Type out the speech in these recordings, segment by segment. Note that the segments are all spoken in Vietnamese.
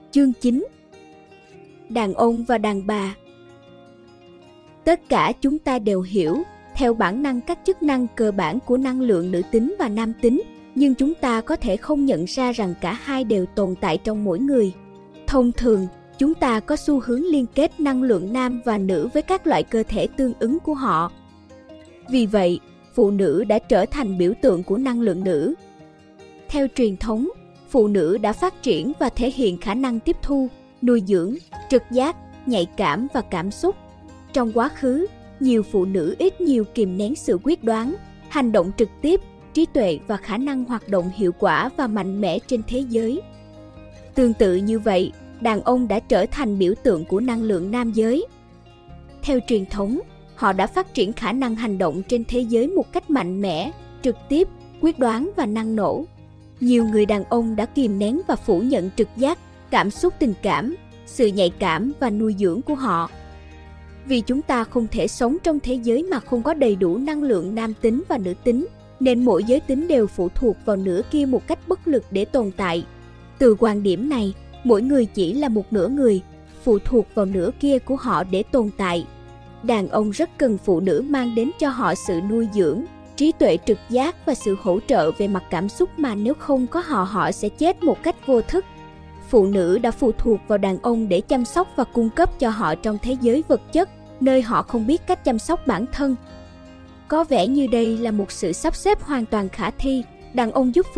Chương 9. Đàn ông và đàn bà. Tất cả chúng ta đều hiểu, theo bản năng các chức năng cơ bản của năng lượng nữ tính và nam tính, nhưng chúng ta có thể không nhận ra rằng cả hai đều tồn tại trong mỗi người. Thông thường, chúng ta có xu hướng liên kết năng lượng nam và nữ với các loại cơ thể tương ứng của họ. Vì vậy, phụ nữ đã trở thành biểu tượng của năng lượng nữ. Theo truyền thống, phụ nữ đã phát triển và thể hiện khả năng tiếp thu, nuôi dưỡng, trực giác, nhạy cảm và cảm xúc. Trong quá khứ, nhiều phụ nữ ít nhiều kìm nén sự quyết đoán, hành động trực tiếp, trí tuệ và khả năng hoạt động hiệu quả và mạnh mẽ trên thế giới. Tương tự như vậy, đàn ông đã trở thành biểu tượng của năng lượng nam giới. Theo truyền thống, họ đã phát triển khả năng hành động trên thế giới một cách mạnh mẽ, trực tiếp, quyết đoán và năng nổ. Nhiều người đàn ông đã kìm nén và phủ nhận trực giác, cảm xúc tình cảm, sự nhạy cảm và nuôi dưỡng của họ. Vì chúng ta không thể sống trong thế giới mà không có đầy đủ năng lượng nam tính và nữ tính, nên mỗi giới tính đều phụ thuộc vào nửa kia một cách bất lực để tồn tại. Từ quan điểm này, mỗi người chỉ là một nửa người, phụ thuộc vào nửa kia của họ để tồn tại. Đàn ông rất cần phụ nữ mang đến cho họ sự nuôi dưỡng, trí tuệ trực giác và sự hỗ trợ về mặt cảm xúc mà nếu không có họ sẽ chết một cách vô thức. Phụ nữ đã phụ thuộc vào đàn ông để chăm sóc và cung cấp cho họ trong thế giới vật chất, nơi họ không biết cách chăm sóc bản thân. Có vẻ như đây là một sự sắp xếp hoàn toàn khả thi, đàn ông giúp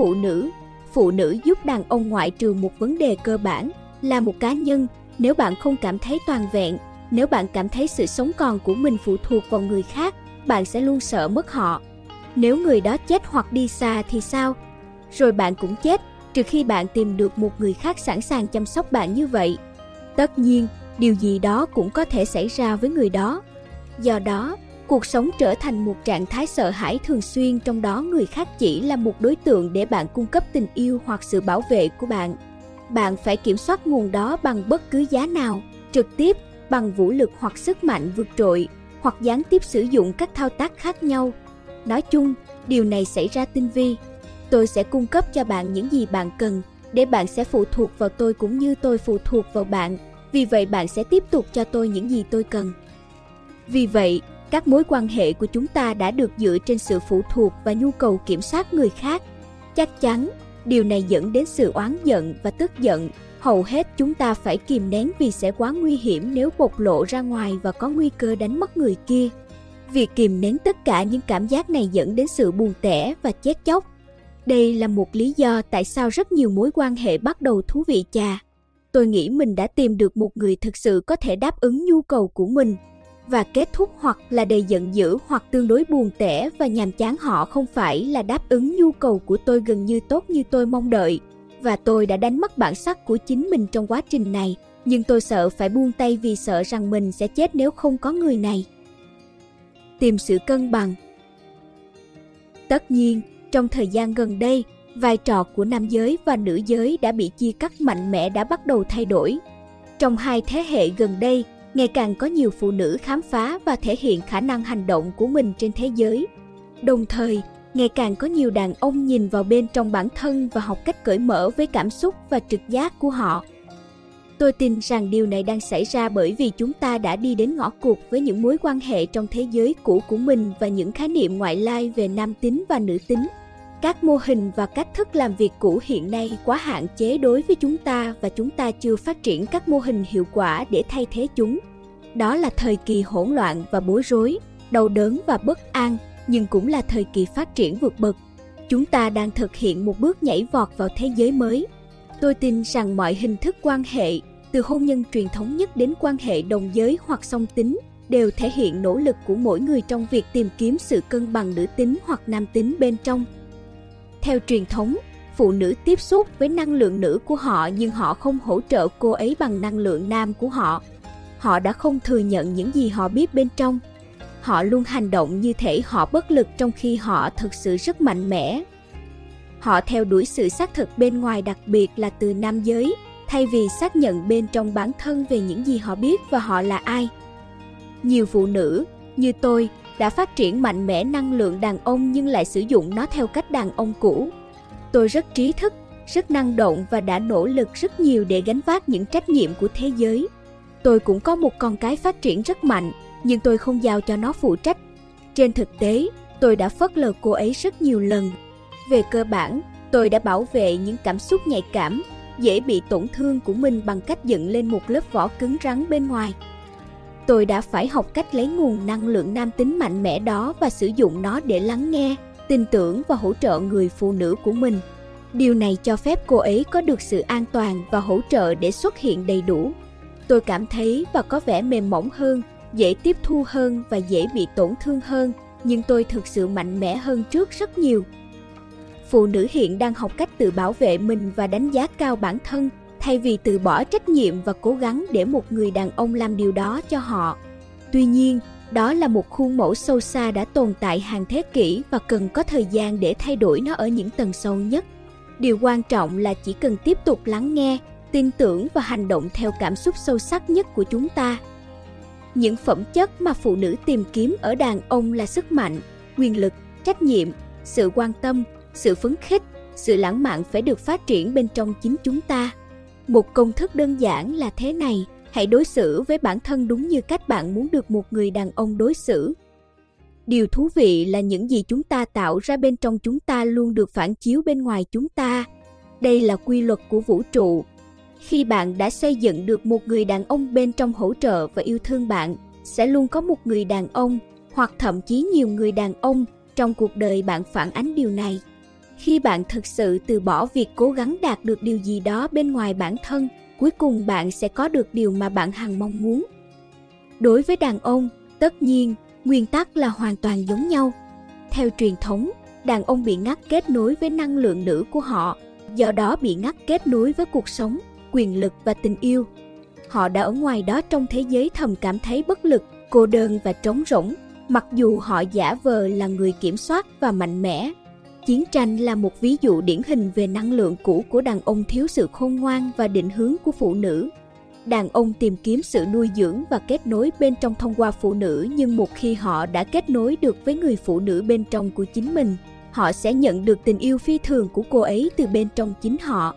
phụ nữ giúp đàn ông ngoại trừ một vấn đề cơ bản, là một cá nhân. Nếu bạn không cảm thấy toàn vẹn, nếu bạn cảm thấy sự sống còn của mình phụ thuộc vào người khác, bạn sẽ luôn sợ mất họ. Nếu người đó chết hoặc đi xa thì sao? Rồi bạn cũng chết, trừ khi bạn tìm được một người khác sẵn sàng chăm sóc bạn như vậy. Tất nhiên, điều gì đó cũng có thể xảy ra với người đó. Do đó, cuộc sống trở thành một trạng thái sợ hãi thường xuyên, trong đó người khác chỉ là một đối tượng để bạn cung cấp tình yêu hoặc sự bảo vệ của bạn. Bạn phải kiểm soát nguồn đó bằng bất cứ giá nào, trực tiếp, bằng vũ lực hoặc sức mạnh vượt trội, hoặc gián tiếp sử dụng các thao tác khác nhau. Nói chung, điều này xảy ra tinh vi. Tôi sẽ cung cấp cho bạn những gì bạn cần, để bạn sẽ phụ thuộc vào tôi cũng như tôi phụ thuộc vào bạn. Vì vậy bạn sẽ tiếp tục cho tôi những gì tôi cần. Vì vậy, các mối quan hệ của chúng ta đã được dựa trên sự phụ thuộc và nhu cầu kiểm soát người khác. Chắc chắn, điều này dẫn đến sự oán giận và tức giận. Hầu hết chúng ta phải kìm nén vì sẽ quá nguy hiểm nếu bộc lộ ra ngoài và có nguy cơ đánh mất người kia. Việc kìm nén tất cả những cảm giác này dẫn đến sự buồn tẻ và chết chóc. Đây là một lý do tại sao rất nhiều mối quan hệ bắt đầu thú vị chà. Tôi nghĩ mình đã tìm được một người thực sự có thể đáp ứng nhu cầu của mình. Và kết thúc hoặc là đầy giận dữ hoặc tương đối buồn tẻ và nhàm chán, họ không phải là đáp ứng nhu cầu của tôi gần như tốt như tôi mong đợi. Và tôi đã đánh mất bản sắc của chính mình trong quá trình này, nhưng tôi sợ phải buông tay vì sợ rằng mình sẽ chết nếu không có người này. Tìm sự cân bằng. Tất nhiên, trong thời gian gần đây, vai trò của nam giới và nữ giới đã bị chia cắt mạnh mẽ, đã bắt đầu thay đổi. Trong 2 thế hệ gần đây, ngày càng có nhiều phụ nữ khám phá và thể hiện khả năng hành động của mình trên thế giới. Đồng thời, ngày càng có nhiều đàn ông nhìn vào bên trong bản thân và học cách cởi mở với cảm xúc và trực giác của họ. Tôi tin rằng điều này đang xảy ra bởi vì chúng ta đã đi đến ngõ cụt với những mối quan hệ trong thế giới cũ của mình và những khái niệm ngoại lai về nam tính và nữ tính. Các mô hình và cách thức làm việc cũ hiện nay quá hạn chế đối với chúng ta và chúng ta chưa phát triển các mô hình hiệu quả để thay thế chúng. Đó là thời kỳ hỗn loạn và bối rối, đau đớn và bất an, nhưng cũng là thời kỳ phát triển vượt bậc. Chúng ta đang thực hiện một bước nhảy vọt vào thế giới mới. Tôi tin rằng mọi hình thức quan hệ, từ hôn nhân truyền thống nhất đến quan hệ đồng giới hoặc song tính, đều thể hiện nỗ lực của mỗi người trong việc tìm kiếm sự cân bằng nữ tính hoặc nam tính bên trong. Theo truyền thống, phụ nữ tiếp xúc với năng lượng nữ của họ nhưng họ không hỗ trợ cô ấy bằng năng lượng nam của họ. Họ đã không thừa nhận những gì họ biết bên trong. Họ luôn hành động như thể họ bất lực trong khi họ thực sự rất mạnh mẽ. Họ theo đuổi sự xác thực bên ngoài, đặc biệt là từ nam giới, thay vì xác nhận bên trong bản thân về những gì họ biết và họ là ai. Nhiều phụ nữ, như tôi, đã phát triển mạnh mẽ năng lượng đàn ông nhưng lại sử dụng nó theo cách đàn ông cũ. Tôi rất trí thức, rất năng động và đã nỗ lực rất nhiều để gánh vác những trách nhiệm của thế giới. Tôi cũng có một con cái phát triển rất mạnh, nhưng tôi không giao cho nó phụ trách. Trên thực tế, tôi đã phớt lờ cô ấy rất nhiều lần. Về cơ bản, tôi đã bảo vệ những cảm xúc nhạy cảm, dễ bị tổn thương của mình bằng cách dựng lên một lớp vỏ cứng rắn bên ngoài. Tôi đã phải học cách lấy nguồn năng lượng nam tính mạnh mẽ đó và sử dụng nó để lắng nghe, tin tưởng và hỗ trợ người phụ nữ của mình. Điều này cho phép cô ấy có được sự an toàn và hỗ trợ để xuất hiện đầy đủ. Tôi cảm thấy và có vẻ mềm mỏng hơn, dễ tiếp thu hơn và dễ bị tổn thương hơn, nhưng tôi thực sự mạnh mẽ hơn trước rất nhiều. Phụ nữ hiện đang học cách tự bảo vệ mình và đánh giá cao bản thân, thay vì từ bỏ trách nhiệm và cố gắng để một người đàn ông làm điều đó cho họ. Tuy nhiên, đó là một khuôn mẫu sâu xa đã tồn tại hàng thế kỷ và cần có thời gian để thay đổi nó ở những tầng sâu nhất. Điều quan trọng là chỉ cần tiếp tục lắng nghe, tin tưởng và hành động theo cảm xúc sâu sắc nhất của chúng ta. Những phẩm chất mà phụ nữ tìm kiếm ở đàn ông là sức mạnh, quyền lực, trách nhiệm, sự quan tâm, sự phấn khích, sự lãng mạn phải được phát triển bên trong chính chúng ta. Một công thức đơn giản là thế này: hãy đối xử với bản thân đúng như cách bạn muốn được một người đàn ông đối xử. Điều thú vị là những gì chúng ta tạo ra bên trong chúng ta luôn được phản chiếu bên ngoài chúng ta. Đây là quy luật của vũ trụ. Khi bạn đã xây dựng được một người đàn ông bên trong hỗ trợ và yêu thương bạn, sẽ luôn có một người đàn ông, hoặc thậm chí nhiều người đàn ông, trong cuộc đời bạn phản ánh điều này. Khi bạn thực sự từ bỏ việc cố gắng đạt được điều gì đó bên ngoài bản thân, cuối cùng bạn sẽ có được điều mà bạn hằng mong muốn. Đối với đàn ông, tất nhiên, nguyên tắc là hoàn toàn giống nhau. Theo truyền thống, đàn ông bị ngắt kết nối với năng lượng nữ của họ, do đó bị ngắt kết nối với cuộc sống, quyền lực và tình yêu. Họ đã ở ngoài đó trong thế giới thầm cảm thấy bất lực, cô đơn và trống rỗng, mặc dù họ giả vờ là người kiểm soát và mạnh mẽ. Chiến tranh là một ví dụ điển hình về năng lượng cũ của đàn ông thiếu sự khôn ngoan và định hướng của phụ nữ. Đàn ông tìm kiếm sự nuôi dưỡng và kết nối bên trong thông qua phụ nữ, nhưng một khi họ đã kết nối được với người phụ nữ bên trong của chính mình, họ sẽ nhận được tình yêu phi thường của cô ấy từ bên trong chính họ.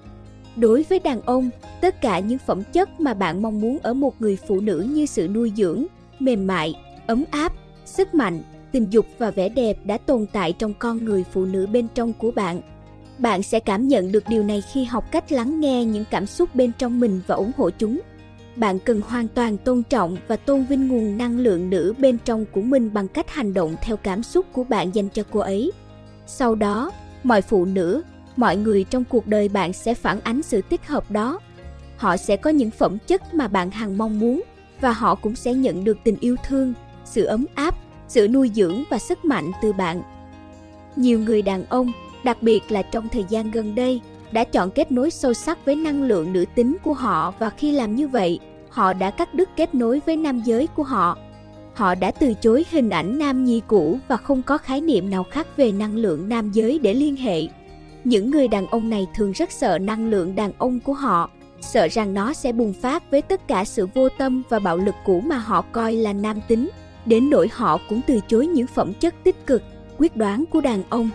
Đối với đàn ông, tất cả những phẩm chất mà bạn mong muốn ở một người phụ nữ như sự nuôi dưỡng, mềm mại, ấm áp, sức mạnh, tình dục và vẻ đẹp đã tồn tại trong con người phụ nữ bên trong của bạn. Bạn sẽ cảm nhận được điều này khi học cách lắng nghe những cảm xúc bên trong mình và ủng hộ chúng. Bạn cần hoàn toàn tôn trọng và tôn vinh nguồn năng lượng nữ bên trong của mình bằng cách hành động theo cảm xúc của bạn dành cho cô ấy. Sau đó, mọi phụ nữ, mọi người trong cuộc đời bạn sẽ phản ánh sự tích hợp đó. Họ sẽ có những phẩm chất mà bạn hằng mong muốn, và họ cũng sẽ nhận được tình yêu thương, sự ấm áp, sự nuôi dưỡng và sức mạnh từ bạn. Nhiều người đàn ông, đặc biệt là trong thời gian gần đây, đã chọn kết nối sâu sắc với năng lượng nữ tính của họ, và khi làm như vậy, họ đã cắt đứt kết nối với nam giới của họ. Họ đã từ chối hình ảnh nam nhi cũ và không có khái niệm nào khác về năng lượng nam giới để liên hệ. Những người đàn ông này thường rất sợ năng lượng đàn ông của họ, sợ rằng nó sẽ bùng phát với tất cả sự vô tâm và bạo lực cũ mà họ coi là nam tính, đến nỗi họ cũng từ chối những phẩm chất tích cực, quyết đoán của đàn ông.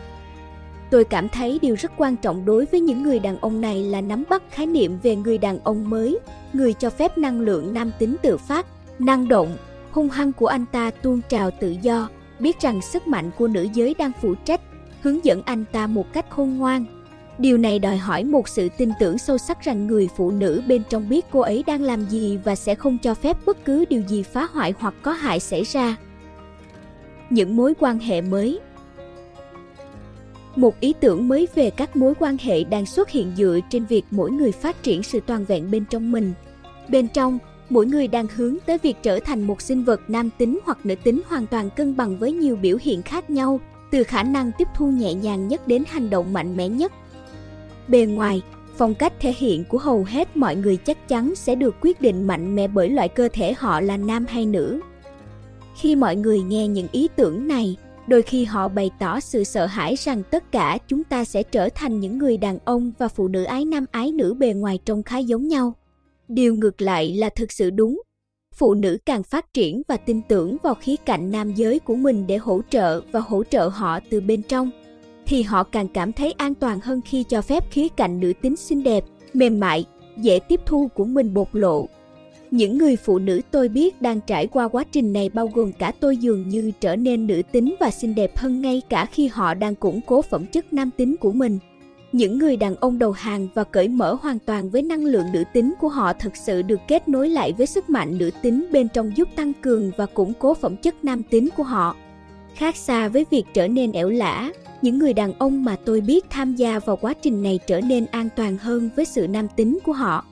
Tôi cảm thấy điều rất quan trọng đối với những người đàn ông này là nắm bắt khái niệm về người đàn ông mới, người cho phép năng lượng nam tính tự phát, năng động, hung hăng của anh ta tuôn trào tự do, biết rằng sức mạnh của nữ giới đang phụ trách, hướng dẫn anh ta một cách khôn ngoan. Điều này đòi hỏi một sự tin tưởng sâu sắc rằng người phụ nữ bên trong biết cô ấy đang làm gì và sẽ không cho phép bất cứ điều gì phá hoại hoặc có hại xảy ra. Những mối quan hệ mới. Một ý tưởng mới về các mối quan hệ đang xuất hiện dựa trên việc mỗi người phát triển sự toàn vẹn bên trong mình. Bên trong, mỗi người đang hướng tới việc trở thành một sinh vật nam tính hoặc nữ tính hoàn toàn cân bằng với nhiều biểu hiện khác nhau, từ khả năng tiếp thu nhẹ nhàng nhất đến hành động mạnh mẽ nhất. Bề ngoài, phong cách thể hiện của hầu hết mọi người chắc chắn sẽ được quyết định mạnh mẽ bởi loại cơ thể họ là nam hay nữ. Khi mọi người nghe những ý tưởng này, đôi khi họ bày tỏ sự sợ hãi rằng tất cả chúng ta sẽ trở thành những người đàn ông và phụ nữ ái nam ái nữ bề ngoài trông khá giống nhau. Điều ngược lại là thực sự đúng. Phụ nữ càng phát triển và tin tưởng vào khía cạnh nam giới của mình để hỗ trợ họ từ bên trong. thì họ càng cảm thấy an toàn hơn khi cho phép khía cạnh nữ tính xinh đẹp, mềm mại, dễ tiếp thu của mình bộc lộ. Những người phụ nữ tôi biết đang trải qua quá trình này bao gồm cả tôi dường như trở nên nữ tính và xinh đẹp hơn ngay cả khi họ đang củng cố phẩm chất nam tính của mình. Những người đàn ông đầu hàng và cởi mở hoàn toàn với năng lượng nữ tính của họ thực sự được kết nối lại với sức mạnh nữ tính bên trong giúp tăng cường và củng cố phẩm chất nam tính của họ. Khác xa với việc trở nên ẻo lả, những người đàn ông mà tôi biết tham gia vào quá trình này trở nên an toàn hơn với sự nam tính của họ.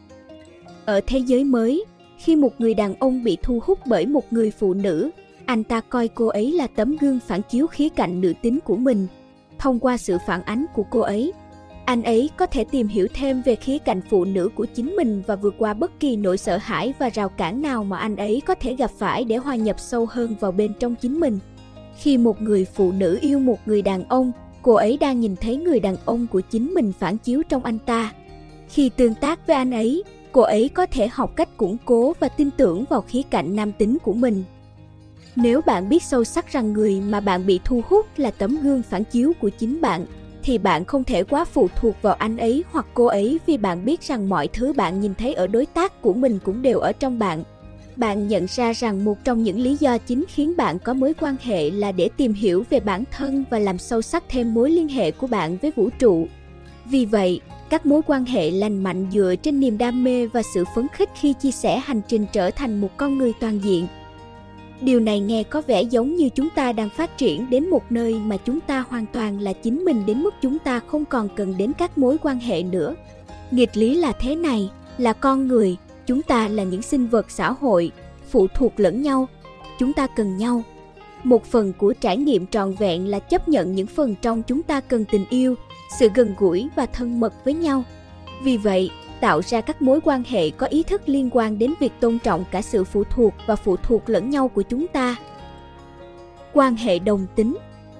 Ở thế giới mới, khi một người đàn ông bị thu hút bởi một người phụ nữ, anh ta coi cô ấy là tấm gương phản chiếu khía cạnh nữ tính của mình. Thông qua sự phản ánh của cô ấy, anh ấy có thể tìm hiểu thêm về khía cạnh phụ nữ của chính mình và vượt qua bất kỳ nỗi sợ hãi và rào cản nào mà anh ấy có thể gặp phải để hòa nhập sâu hơn vào bên trong chính mình. Khi một người phụ nữ yêu một người đàn ông, cô ấy đang nhìn thấy người đàn ông của chính mình phản chiếu trong anh ta. Khi tương tác với anh ấy, cô ấy có thể học cách củng cố và tin tưởng vào khía cạnh nam tính của mình. Nếu bạn biết sâu sắc rằng người mà bạn bị thu hút là tấm gương phản chiếu của chính bạn, thì bạn không thể quá phụ thuộc vào anh ấy hoặc cô ấy vì bạn biết rằng mọi thứ bạn nhìn thấy ở đối tác của mình cũng đều ở trong bạn. Bạn nhận ra rằng một trong những lý do chính khiến bạn có mối quan hệ là để tìm hiểu về bản thân và làm sâu sắc thêm mối liên hệ của bạn với vũ trụ. Vì vậy, các mối quan hệ lành mạnh dựa trên niềm đam mê và sự phấn khích khi chia sẻ hành trình trở thành một con người toàn diện. Điều này nghe có vẻ giống như chúng ta đang phát triển đến một nơi mà chúng ta hoàn toàn là chính mình đến mức chúng ta không còn cần đến các mối quan hệ nữa. Nghịch lý là thế này, là con người, chúng ta là những sinh vật xã hội, phụ thuộc lẫn nhau, chúng ta cần nhau. Một phần của trải nghiệm trọn vẹn là chấp nhận những phần trong chúng ta cần tình yêu, sự gần gũi và thân mật với nhau. Vì vậy, tạo ra các mối quan hệ có ý thức liên quan đến việc tôn trọng cả sự phụ thuộc và phụ thuộc lẫn nhau của chúng ta. Quan hệ đồng tính.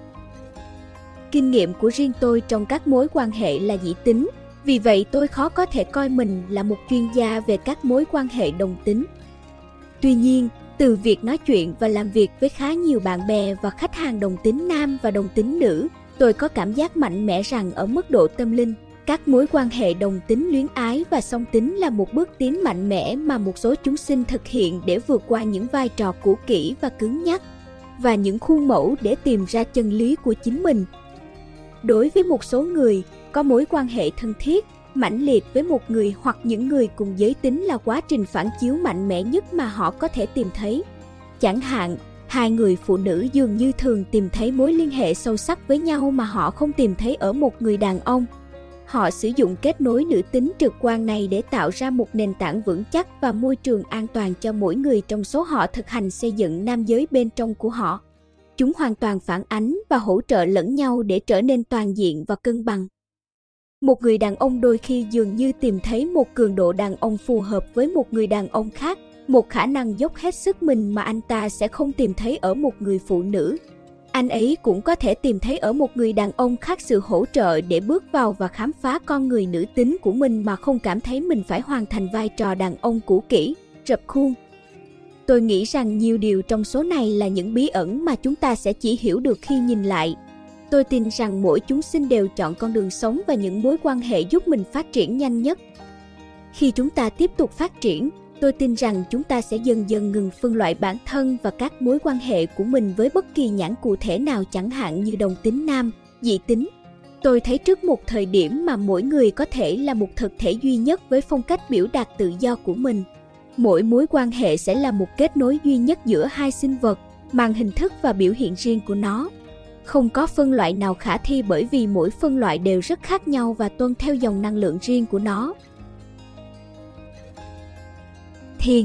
Kinh nghiệm của riêng tôi trong các mối quan hệ là dị tính, vì vậy tôi khó có thể coi mình là một chuyên gia về các mối quan hệ đồng tính. Tuy nhiên, từ việc nói chuyện và làm việc với khá nhiều bạn bè và khách hàng đồng tính nam và đồng tính nữ, tôi có cảm giác mạnh mẽ rằng ở mức độ tâm linh, các mối quan hệ đồng tính luyến ái và song tính là một bước tiến mạnh mẽ mà một số chúng sinh thực hiện để vượt qua những vai trò cũ kỹ và cứng nhắc, và những khuôn mẫu để tìm ra chân lý của chính mình. Đối với một số người, có mối quan hệ thân thiết, mãnh liệt với một người hoặc những người cùng giới tính là quá trình phản chiếu mạnh mẽ nhất mà họ có thể tìm thấy. Chẳng hạn, hai người phụ nữ dường như thường tìm thấy mối liên hệ sâu sắc với nhau mà họ không tìm thấy ở một người đàn ông. Họ sử dụng kết nối nữ tính trực quan này để tạo ra một nền tảng vững chắc và môi trường an toàn cho mỗi người trong số họ thực hành xây dựng nam giới bên trong của họ. Chúng hoàn toàn phản ánh và hỗ trợ lẫn nhau để trở nên toàn diện và cân bằng. Một người đàn ông đôi khi dường như tìm thấy một cường độ đàn ông phù hợp với một người đàn ông khác, một khả năng dốc hết sức mình mà anh ta sẽ không tìm thấy ở một người phụ nữ. Anh ấy cũng có thể tìm thấy ở một người đàn ông khác sự hỗ trợ để bước vào và khám phá con người nữ tính của mình mà không cảm thấy mình phải hoàn thành vai trò đàn ông cũ kỹ, rập khuôn. Tôi nghĩ rằng nhiều điều trong số này là những bí ẩn mà chúng ta sẽ chỉ hiểu được khi nhìn lại. Tôi tin rằng mỗi chúng sinh đều chọn con đường sống và những mối quan hệ giúp mình phát triển nhanh nhất. Khi chúng ta tiếp tục phát triển, tôi tin rằng chúng ta sẽ dần dần ngừng phân loại bản thân và các mối quan hệ của mình với bất kỳ nhãn cụ thể nào, chẳng hạn như đồng tính nam, dị tính. Tôi thấy trước một thời điểm mà mỗi người có thể là một thực thể duy nhất với phong cách biểu đạt tự do của mình. Mỗi mối quan hệ sẽ là một kết nối duy nhất giữa hai sinh vật, mang hình thức và biểu hiện riêng của nó. Không có phân loại nào khả thi bởi vì mỗi phân loại đều rất khác nhau và tuân theo dòng năng lượng riêng của nó. Thiền.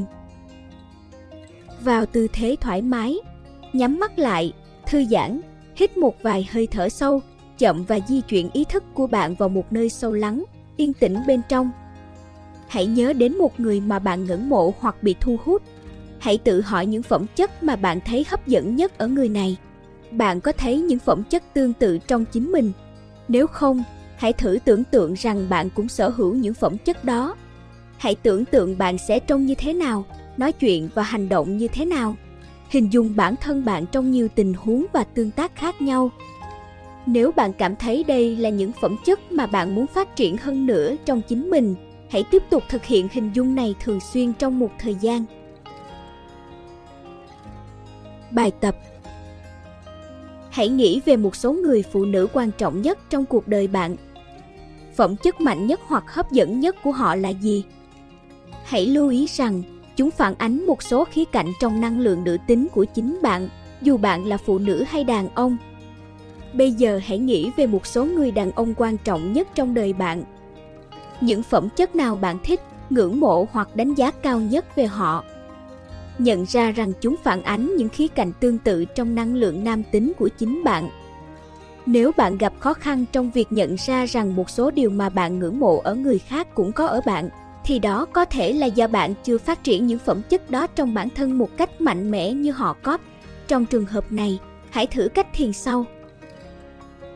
Vào tư thế thoải mái, nhắm mắt lại, thư giãn, hít một vài hơi thở sâu, chậm và di chuyển ý thức của bạn vào một nơi sâu lắng, yên tĩnh bên trong. Hãy nhớ đến một người mà bạn ngưỡng mộ hoặc bị thu hút. Hãy tự hỏi những phẩm chất mà bạn thấy hấp dẫn nhất ở người này. Bạn có thấy những phẩm chất tương tự trong chính mình? Nếu không, hãy thử tưởng tượng rằng bạn cũng sở hữu những phẩm chất đó. Hãy tưởng tượng bạn sẽ trông như thế nào, nói chuyện và hành động như thế nào. Hình dung bản thân bạn trong nhiều tình huống và tương tác khác nhau. Nếu bạn cảm thấy đây là những phẩm chất mà bạn muốn phát triển hơn nữa trong chính mình, hãy tiếp tục thực hiện hình dung này thường xuyên trong một thời gian. Bài tập. Hãy nghĩ về một số người phụ nữ quan trọng nhất trong cuộc đời bạn. Phẩm chất mạnh nhất hoặc hấp dẫn nhất của họ là gì? Hãy lưu ý rằng chúng phản ánh một số khía cạnh trong năng lượng nữ tính của chính bạn, dù bạn là phụ nữ hay đàn ông. Bây giờ hãy nghĩ về một số người đàn ông quan trọng nhất trong đời bạn. Những phẩm chất nào bạn thích, ngưỡng mộ hoặc đánh giá cao nhất về họ? Nhận ra rằng chúng phản ánh những khía cạnh tương tự trong năng lượng nam tính của chính bạn. Nếu bạn gặp khó khăn trong việc nhận ra rằng một số điều mà bạn ngưỡng mộ ở người khác cũng có ở bạn, thì đó có thể là do bạn chưa phát triển những phẩm chất đó trong bản thân một cách mạnh mẽ như họ có. Trong trường hợp này, hãy thử cách thiền sau.